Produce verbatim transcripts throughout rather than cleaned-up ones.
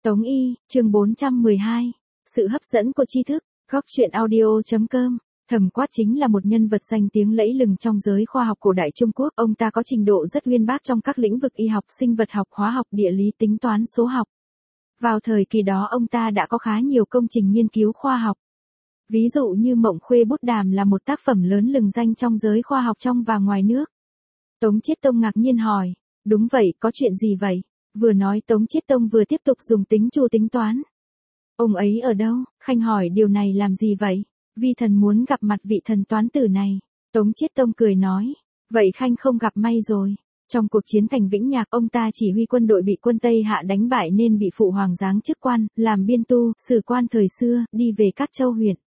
Tống Y, chương bốn trăm mười hai. Sự hấp dẫn của tri thức. Góc truyện audio chấm com. Thẩm Quát chính là một nhân vật danh tiếng lẫy lừng trong giới khoa học cổ đại Trung Quốc. Ông ta có trình độ rất uyên bác trong các lĩnh vực y học, sinh vật học, hóa học, địa lý, tính toán, số học. Vào thời kỳ đó ông ta đã có khá nhiều công trình nghiên cứu khoa học. Ví dụ như Mộng Khuê Bút Đàm là một tác phẩm lớn lừng danh trong giới khoa học trong và ngoài nước. Tống Chiết Tông ngạc nhiên hỏi, đúng vậy, có chuyện gì vậy? Vừa nói Tống Chiết Tông vừa tiếp tục dùng tính chu tính toán. Ông ấy ở đâu? Khanh hỏi điều này làm gì vậy? Vi thần muốn gặp mặt vị thần toán tử này. Tống Chiết Tông cười nói, vậy Khanh không gặp may rồi. Trong cuộc chiến thành Vĩnh Nhạc, ông ta chỉ huy quân đội bị quân Tây Hạ đánh bại nên bị phụ hoàng giáng chức quan, làm biên tu, sử quan thời xưa, đi về các châu huyện.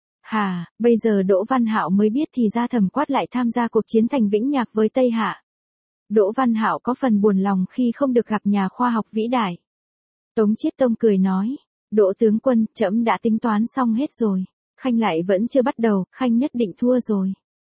Hà, bây giờ Đỗ Văn Hạo mới biết thì ra Thẩm Quát lại tham gia cuộc chiến thành Vĩnh Nhạc với Tây Hạ. Đỗ Văn Hạo có phần buồn lòng khi không được gặp nhà khoa học vĩ đại. Tống Chiết Tông cười nói, Đỗ tướng quân, trẫm đã tính toán xong hết rồi. Khanh lại vẫn chưa bắt đầu, Khanh nhất định thua rồi.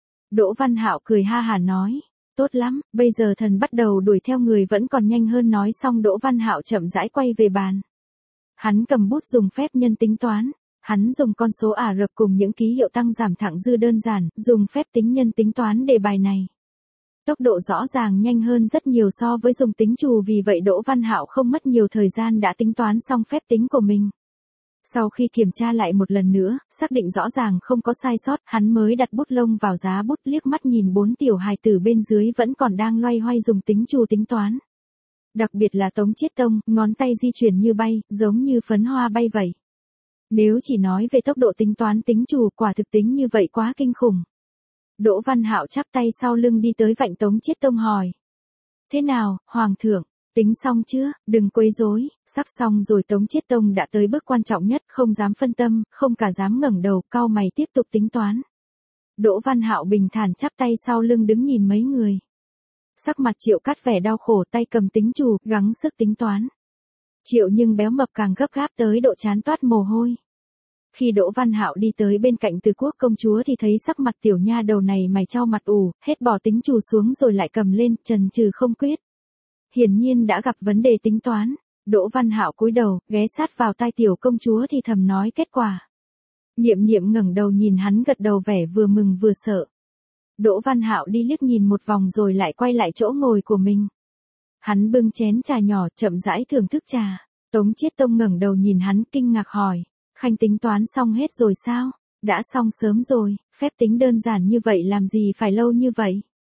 Đỗ Văn Hạo cười ha hả nói, tốt lắm, bây giờ thần bắt đầu đuổi theo người vẫn còn nhanh hơn. Nói xong Đỗ Văn Hạo chậm rãi quay về bàn. Hắn cầm bút dùng phép nhân tính toán. Hắn dùng con số Ả Rập cùng những ký hiệu tăng giảm thặng dư đơn giản, dùng phép tính nhân tính toán đề bài này. Tốc độ rõ ràng nhanh hơn rất nhiều so với dùng tính trù, vì vậy Đỗ Văn Hạo không mất nhiều thời gian đã tính toán xong phép tính của mình. Sau khi kiểm tra lại một lần nữa, xác định rõ ràng không có sai sót, hắn mới đặt bút lông vào giá bút, liếc mắt nhìn bốn tiểu hài tử bên dưới vẫn còn đang loay hoay dùng tính trù tính toán. Đặc biệt là Tống Chiết Tông, ngón tay di chuyển như bay, giống như phấn hoa bay vậy. Nếu chỉ nói về tốc độ tính toán tính trù, quả thực tính như vậy quá kinh khủng. Đỗ Văn Hạo chắp tay sau lưng đi tới vạnh Tống Chiết Tông hỏi. Thế nào, Hoàng thượng, tính xong chưa, đừng quấy rối. Sắp xong rồi. Tống Chiết Tông đã tới bước quan trọng nhất, không dám phân tâm, không cả dám ngẩng đầu, cau mày tiếp tục tính toán. Đỗ Văn Hạo bình thản chắp tay sau lưng đứng nhìn mấy người. Sắc mặt Triệu Cát vẻ đau khổ, tay cầm tính trù, gắng sức tính toán. Triệu Nhưng béo mập càng gấp gáp tới độ trán toát mồ hôi. Khi Đỗ Văn Hạo đi tới bên cạnh Từ Quốc công chúa thì thấy sắc mặt tiểu nha đầu này mày chau mặt ủ, hết bỏ tính trù xuống rồi lại cầm lên, chần chừ không quyết. Hiển nhiên đã gặp vấn đề tính toán. Đỗ Văn Hạo cúi đầu, ghé sát vào tai tiểu công chúa thì thầm nói kết quả. Niệm Niệm ngẩng đầu nhìn hắn gật đầu vẻ vừa mừng vừa sợ. Đỗ Văn Hạo đi liếc nhìn một vòng rồi lại quay lại chỗ ngồi của mình. Hắn bưng chén trà nhỏ chậm rãi thưởng thức trà. Tống Chiết Tông ngẩng đầu nhìn hắn kinh ngạc hỏi, Khanh tính toán xong hết rồi sao? Đã xong sớm rồi, phép tính đơn giản như vậy làm gì phải lâu như vậy?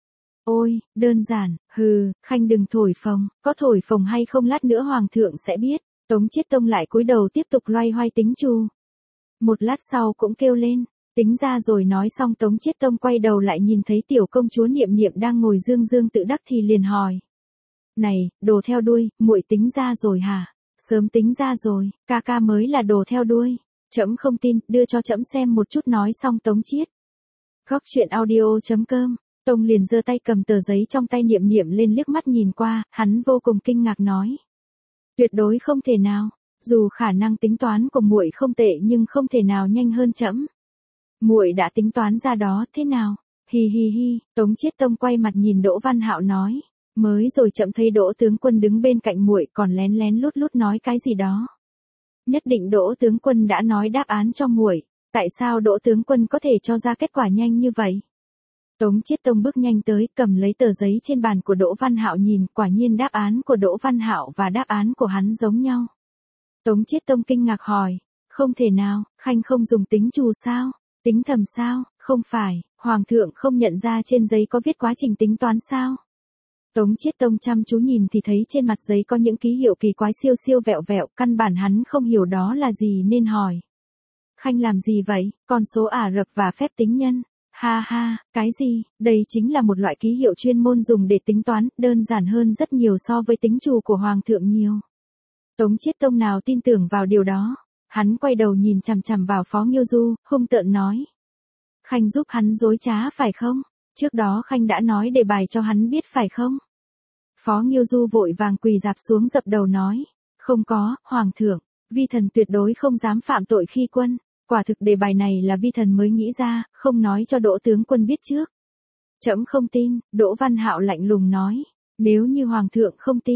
Ôi, đơn giản, hừ, Khanh đừng thổi phồng, có thổi phồng hay không lát nữa Hoàng thượng sẽ biết. Tống Chiết Tông lại cúi đầu tiếp tục loay hoay tính trù. Một lát sau cũng kêu lên, tính ra rồi. Nói xong Tống Chiết Tông quay đầu lại nhìn thấy tiểu công chúa Niệm Niệm đang ngồi dương dương tự đắc thì liền hỏi. Này, đồ theo đuôi, muội tính ra rồi hả? Sớm tính ra rồi, ca ca mới là đồ theo đuôi. Trẫm không tin, đưa cho trẫm xem một chút. Nói xong Tống Chiết. Góc truyện audio chấm com. Tông liền giơ tay cầm tờ giấy trong tay Niệm Niệm lên liếc mắt nhìn qua, hắn vô cùng kinh ngạc nói. Tuyệt đối không thể nào, dù khả năng tính toán của muội không tệ nhưng không thể nào nhanh hơn trẫm. Muội đã tính toán ra đó, thế nào? Hi hi hi. Tống Chiết Tông quay mặt nhìn Đỗ Văn Hạo nói. Mới rồi chậm thấy Đỗ tướng quân đứng bên cạnh muội còn lén lén lút lút nói cái gì đó. Nhất định Đỗ tướng quân đã nói đáp án cho muội, tại sao Đỗ tướng quân có thể cho ra kết quả nhanh như vậy? Tống Chiết Tông bước nhanh tới, cầm lấy tờ giấy trên bàn của Đỗ Văn Hạo nhìn, quả nhiên đáp án của Đỗ Văn Hạo và đáp án của hắn giống nhau. Tống Chiết Tông kinh ngạc hỏi, không thể nào, Khanh không dùng tính trù sao? Tính thầm sao? Không phải, Hoàng thượng không nhận ra trên giấy có viết quá trình tính toán sao? Tống Chiết Tông chăm chú nhìn thì thấy trên mặt giấy có những ký hiệu kỳ quái siêu siêu vẹo vẹo, căn bản hắn không hiểu đó là gì nên hỏi. Khanh làm gì vậy? Con số Ả Rập và phép tính nhân. Ha ha, cái gì? Đây chính là một loại ký hiệu chuyên môn dùng để tính toán, đơn giản hơn rất nhiều so với tính trù của Hoàng thượng nhiều. Tống Chiết Tông nào tin tưởng vào điều đó. Hắn quay đầu nhìn chằm chằm vào Phó Nghiêu Du, hung tợn nói. Khanh giúp hắn dối trá phải không? Trước đó Khanh đã nói đề bài cho hắn biết phải không? Phó Nghiêu Du vội vàng quỳ rạp xuống dập đầu nói. Không có, Hoàng thượng, vi thần tuyệt đối không dám phạm tội khi quân. Quả thực đề bài này là vi thần mới nghĩ ra, không nói cho Đỗ tướng quân biết trước. Trẫm không tin. Đỗ Văn Hạo lạnh lùng nói. Nếu như Hoàng thượng không tin,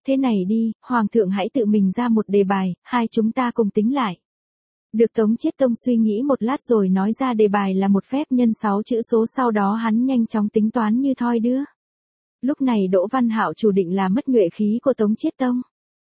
Thế này đi, Hoàng thượng hãy tự mình ra một đề bài, hai chúng ta cùng tính lại. Được Tống Chiết Tông suy nghĩ một lát rồi nói ra đề bài là một phép nhân sáu chữ số, sau đó hắn nhanh chóng tính toán như thoi đưa. Lúc này Đỗ Văn Hạo chủ định là mất nhuệ khí của Tống Chiết Tông.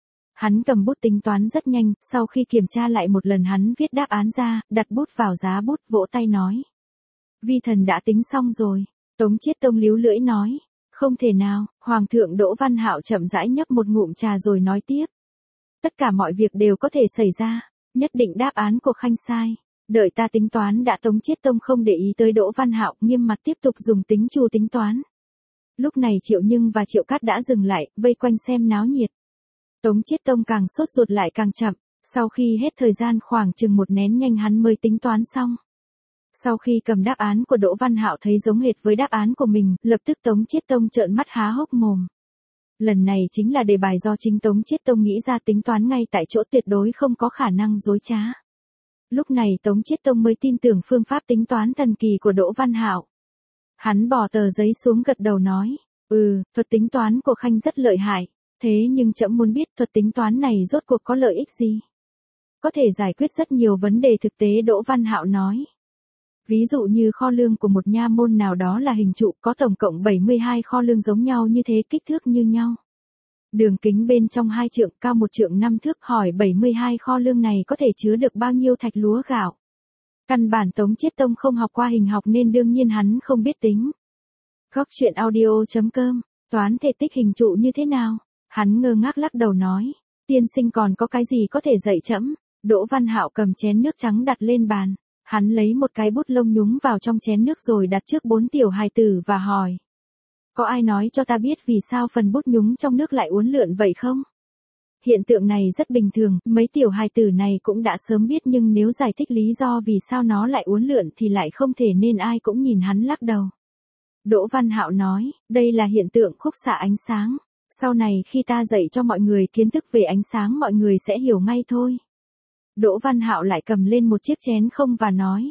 Hắn cầm bút tính toán rất nhanh, sau khi kiểm tra lại một lần hắn viết đáp án ra, đặt bút vào giá bút, vỗ tay nói. Vi thần đã tính xong rồi. Tống Chiết Tông líu lưỡi nói. Không thể nào. Hoàng thượng Đỗ Văn Hạo chậm rãi nhấp một ngụm trà rồi nói tiếp. Tất cả mọi việc đều có thể xảy ra. Nhất định đáp án của Khanh sai. Đợi ta tính toán đã. Tống Chiết Tông không để ý tới Đỗ Văn Hạo, nghiêm mặt tiếp tục dùng tính chu tính toán. Lúc này Triệu Nhưng và Triệu Cát đã dừng lại, vây quanh xem náo nhiệt. Tống Chiết Tông càng sốt ruột lại càng chậm, sau khi hết thời gian khoảng chừng một nén nhang hắn mới tính toán xong. Sau khi cầm đáp án của Đỗ Văn Hạo thấy giống hệt với đáp án của mình, lập tức Tống Chiết Tông trợn mắt há hốc mồm. Lần này chính là đề bài do chính Tống Chiết Tông nghĩ ra, tính toán ngay tại chỗ, tuyệt đối không có khả năng dối trá. Lúc này Tống Chiết Tông mới tin tưởng phương pháp tính toán thần kỳ của Đỗ Văn Hạo. Hắn bỏ tờ giấy xuống gật đầu nói, ừ, thuật tính toán của Khanh rất lợi hại. Thế nhưng trẫm muốn biết thuật tính toán này rốt cuộc có lợi ích gì? Có thể giải quyết rất nhiều vấn đề thực tế, Đỗ Văn Hạo nói. Ví dụ như kho lương của một nha môn nào đó là hình trụ, có tổng cộng bảy mươi hai kho lương giống nhau như thế, kích thước như nhau. Đường kính bên trong hai trượng, cao một trượng năm thước, hỏi bảy mươi hai kho lương này có thể chứa được bao nhiêu thạch lúa gạo? Căn bản Tống Chiết Tông không học qua hình học nên đương nhiên hắn không biết tính. Góc truyện audio chấm com, toán thể tích hình trụ như thế nào? Hắn ngơ ngác lắc đầu nói, tiên sinh còn có cái gì có thể dạy trẫm? Đỗ Văn Hạo cầm chén nước trắng đặt lên bàn, hắn lấy một cái bút lông nhúng vào trong chén nước rồi đặt trước bốn tiểu hài tử và hỏi. Có ai nói cho ta biết vì sao phần bút nhúng trong nước lại uốn lượn vậy không? Hiện tượng này rất bình thường, mấy tiểu hài tử này cũng đã sớm biết, nhưng nếu giải thích lý do vì sao nó lại uốn lượn thì lại không thể, nên ai cũng nhìn hắn lắc đầu. Đỗ Văn Hạo nói, đây là hiện tượng khúc xạ ánh sáng. Sau này khi ta dạy cho mọi người kiến thức về ánh sáng mọi người sẽ hiểu ngay thôi. Đỗ Văn Hạo lại cầm lên một chiếc chén không và nói.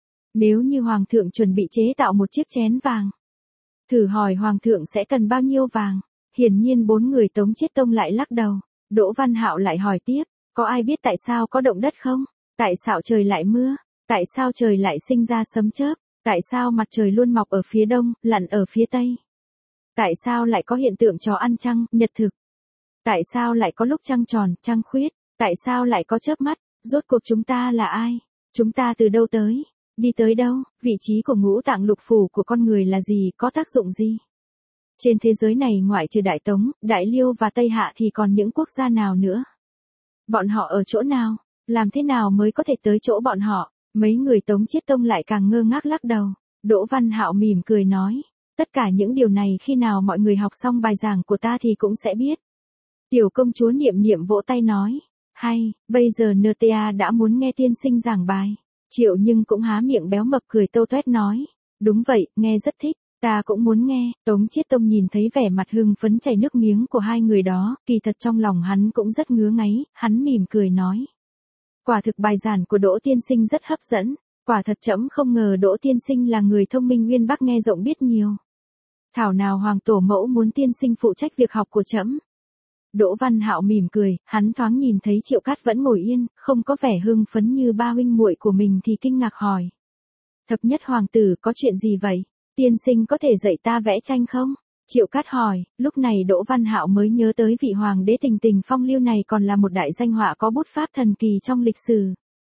Nếu như Hoàng thượng chuẩn bị chế tạo một chiếc chén vàng, thử hỏi Hoàng thượng sẽ cần bao nhiêu vàng? Hiển nhiên bốn người Tống Chiết Tông lại lắc đầu. Đỗ Văn Hạo lại hỏi tiếp, có ai biết tại sao có động đất không? Tại sao trời lại mưa? Tại sao trời lại sinh ra sấm chớp? Tại sao mặt trời luôn mọc ở phía đông, lặn ở phía tây? Tại sao lại có hiện tượng chó ăn trăng, nhật thực? Tại sao lại có lúc trăng tròn, trăng khuyết? Tại sao lại có chớp mắt? Rốt cuộc chúng ta là ai? Chúng ta từ đâu tới? Đi tới đâu? Vị trí của ngũ tạng lục phủ của con người là gì? Có tác dụng gì? Trên thế giới này ngoại trừ Đại Tống, Đại Liêu và Tây Hạ thì còn những quốc gia nào nữa? Bọn họ ở chỗ nào? Làm thế nào mới có thể tới chỗ bọn họ? Mấy người Tống Chiết Tông lại càng ngơ ngác lắc đầu. Đỗ Văn Hạo mỉm cười nói. Tất cả những điều này khi nào mọi người học xong bài giảng của ta thì cũng sẽ biết. Tiểu công chúa Niệm Niệm vỗ tay nói. Hay, bây giờ en tê a đã muốn nghe tiên sinh giảng bài. Triệu Nhưng cũng há miệng béo mập cười tô toét nói. Đúng vậy, nghe rất thích, ta cũng muốn nghe. Tống Chiết Tông nhìn thấy vẻ mặt hưng phấn chảy nước miếng của hai người đó, kỳ thật trong lòng hắn cũng rất ngứa ngáy, hắn mỉm cười nói. Quả thực bài giảng của Đỗ tiên sinh rất hấp dẫn, quả thật trẫm không ngờ Đỗ tiên sinh là người thông minh uyên bác, nghe rộng biết nhiều. Thảo nào Hoàng tổ mẫu muốn tiên sinh phụ trách việc học của trẫm. Đỗ Văn Hạo mỉm cười, hắn thoáng nhìn thấy Triệu Cát vẫn ngồi yên, không có vẻ hưng phấn như ba huynh muội của mình thì kinh ngạc hỏi. Thập nhất hoàng tử, có chuyện gì vậy? Tiên sinh có thể dạy ta vẽ tranh không? Triệu Cát hỏi, lúc này Đỗ Văn Hạo mới nhớ tới vị hoàng đế Tình Tình Phong Lưu này còn là một đại danh họa có bút pháp thần kỳ trong lịch sử.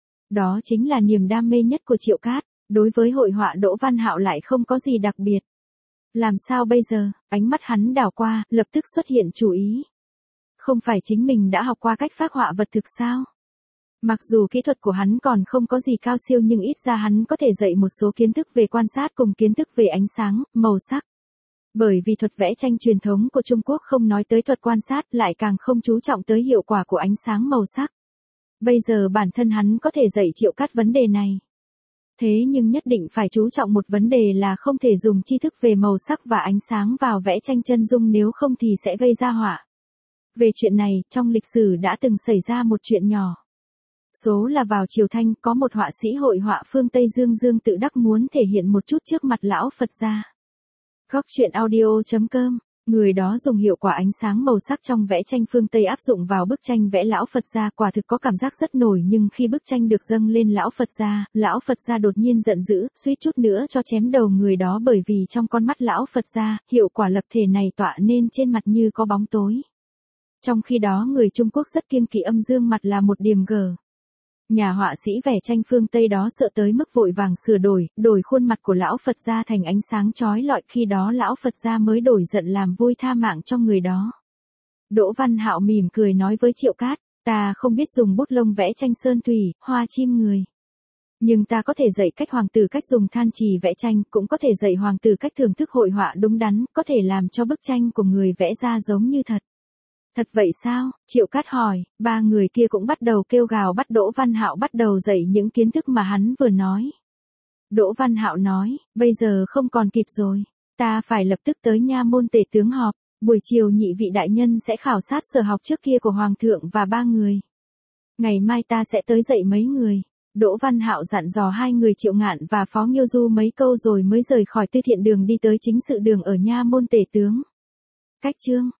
Đó chính là niềm đam mê nhất của Triệu Cát, đối với hội họa Đỗ Văn Hạo lại không có gì đặc biệt. Làm sao bây giờ? Ánh mắt hắn đảo qua, lập tức xuất hiện chủ ý. Không phải chính mình đã học qua cách phác họa vật thực sao? Mặc dù kỹ thuật của hắn còn không có gì cao siêu nhưng ít ra hắn có thể dạy một số kiến thức về quan sát cùng kiến thức về ánh sáng, màu sắc. Bởi vì thuật vẽ tranh truyền thống của Trung Quốc không nói tới thuật quan sát, lại càng không chú trọng tới hiệu quả của ánh sáng màu sắc. Bây giờ bản thân hắn có thể dạy Triệu Cát vấn đề này. Thế nhưng nhất định phải chú trọng một vấn đề là không thể dùng tri thức về màu sắc và ánh sáng vào vẽ tranh chân dung, nếu không thì sẽ gây ra họa. Về chuyện này, trong lịch sử đã từng xảy ra một chuyện nhỏ. Số là vào triều Thanh, có một họa sĩ hội họa phương Tây Dương Dương tự đắc muốn thể hiện một chút trước mặt lão Phật gia. Góc truyện audio chấm com Người đó dùng hiệu quả ánh sáng màu sắc trong vẽ tranh phương Tây áp dụng vào bức tranh vẽ lão Phật gia, quả thực có cảm giác rất nổi, nhưng khi bức tranh được dâng lên lão Phật gia, lão Phật gia đột nhiên giận dữ, suýt chút nữa cho chém đầu người đó, bởi vì trong con mắt lão Phật gia, hiệu quả lập thể này tỏa nên trên mặt như có bóng tối. Trong khi đó người Trung Quốc rất kiêng kỵ âm dương mặt là một điểm gở. Nhà họa sĩ vẽ tranh phương Tây đó sợ tới mức vội vàng sửa đổi, đổi khuôn mặt của lão Phật gia thành ánh sáng chói lọi, khi đó lão Phật gia mới đổi giận làm vui tha mạng cho người đó. Đỗ Văn Hạo mỉm cười nói với Triệu Cát, ta không biết dùng bút lông vẽ tranh sơn thủy, hoa chim người. Nhưng ta có thể dạy cách hoàng tử cách dùng than chì vẽ tranh, cũng có thể dạy hoàng tử cách thưởng thức hội họa đúng đắn, có thể làm cho bức tranh của người vẽ ra giống như thật. Thật vậy sao? Triệu Cát hỏi, ba người kia cũng bắt đầu kêu gào, bắt Đỗ Văn Hạo bắt đầu dạy những kiến thức mà hắn vừa nói. Đỗ Văn Hạo nói, bây giờ không còn kịp rồi, ta phải lập tức tới nha môn tể tướng họp, buổi chiều nhị vị đại nhân sẽ khảo sát sở học trước kia của Hoàng thượng và ba người. Ngày mai ta sẽ tới dạy mấy người. Đỗ Văn Hạo dặn dò hai người Triệu Ngạn và Phó Nghiêu Du mấy câu rồi mới rời khỏi Tư Thiện đường đi tới chính sự đường ở nha môn tể tướng. Cách chương